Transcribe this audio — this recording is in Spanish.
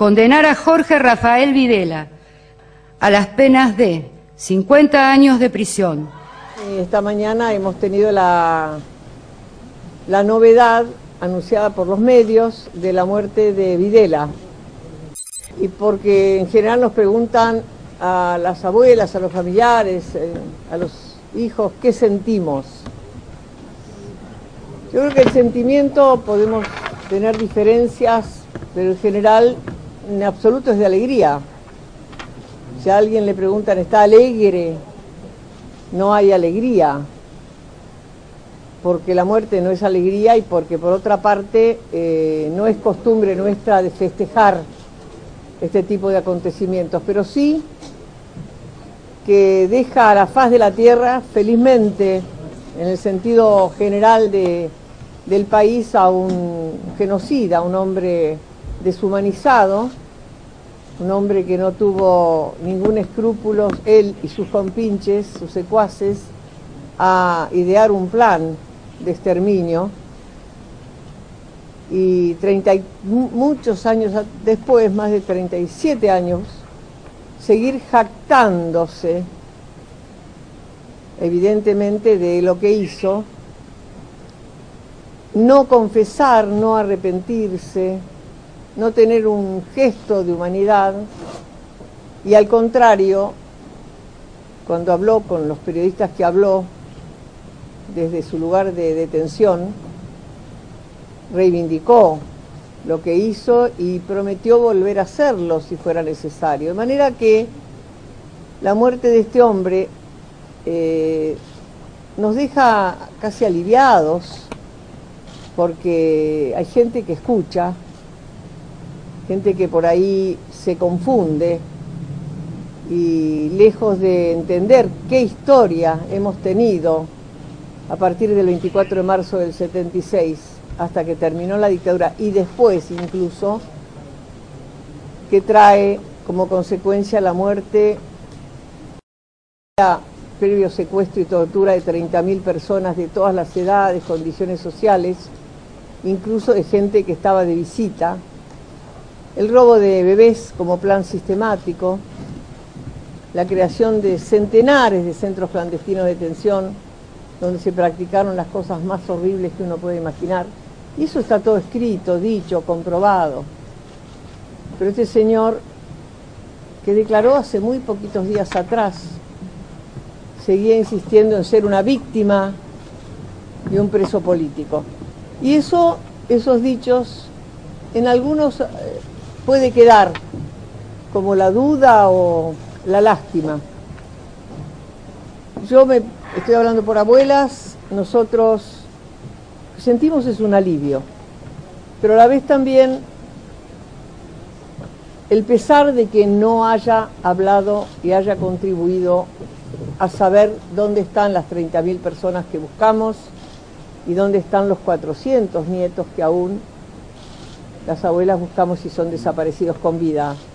condenar a Jorge Rafael Videla a las penas de 50 años de prisión. Esta mañana hemos tenido la novedad anunciada por los medios de la muerte de Videla. Y porque en general nos preguntan a las abuelas, a los familiares, a los hijos, ¿qué sentimos? Yo creo que el sentimiento podemos tener diferencias, pero en general, en absoluto es de alegría. Si a alguien le preguntan, ¿está alegre? No hay alegría, porque la muerte no es alegría y porque por otra parte no es costumbre nuestra de festejar este tipo de acontecimientos, pero sí que deja a la faz de la tierra, felizmente, en el sentido general del país, a un genocida, un hombre deshumanizado, un hombre que no tuvo ningún escrúpulo, él y sus compinches, sus secuaces, a idear un plan de exterminio. Y muchos años después, más de 37 años, seguir jactándose, evidentemente, de lo que hizo, no confesar, no arrepentirse, no tener un gesto de humanidad, y al contrario, cuando habló con los periodistas que habló desde su lugar de detención, reivindicó lo que hizo y prometió volver a hacerlo si fuera necesario. De manera que la muerte de este hombre nos deja casi aliviados, porque hay gente que escucha, gente que por ahí se confunde y lejos de entender qué historia hemos tenido a partir del 24 de marzo del 76 hasta que terminó la dictadura y después incluso, que trae como consecuencia la muerte, previo secuestro y tortura de 30.000 personas de todas las edades, condiciones sociales, incluso de gente que estaba de visita, el robo de bebés como plan sistemático, la creación de centenares de centros clandestinos de detención donde se practicaron las cosas más horribles que uno puede imaginar. Y eso está todo escrito, dicho, comprobado. Pero este señor, que declaró hace muy poquitos días atrás, seguía insistiendo en ser una víctima y un preso político. Y esos dichos, en algunos puede quedar como la duda o la lástima. Yo estoy hablando por abuelas, nosotros sentimos es un alivio, pero a la vez también el pesar de que no haya hablado y haya contribuido a saber dónde están las 30.000 personas que buscamos y dónde están los 400 nietos que aún las abuelas buscamos y son desaparecidos con vida.